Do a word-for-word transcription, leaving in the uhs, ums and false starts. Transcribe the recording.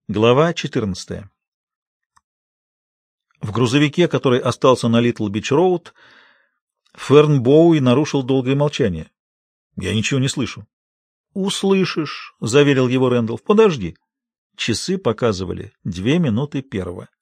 Глава четырнадцатая. В грузовике, который остался на Литл-Бич-Роуд, Ферн Боуи нарушил долгое молчание. «Я ничего не слышу». «Услышишь», — заверил его Рэндалф. «Подожди». Часы показывали две минуты первого.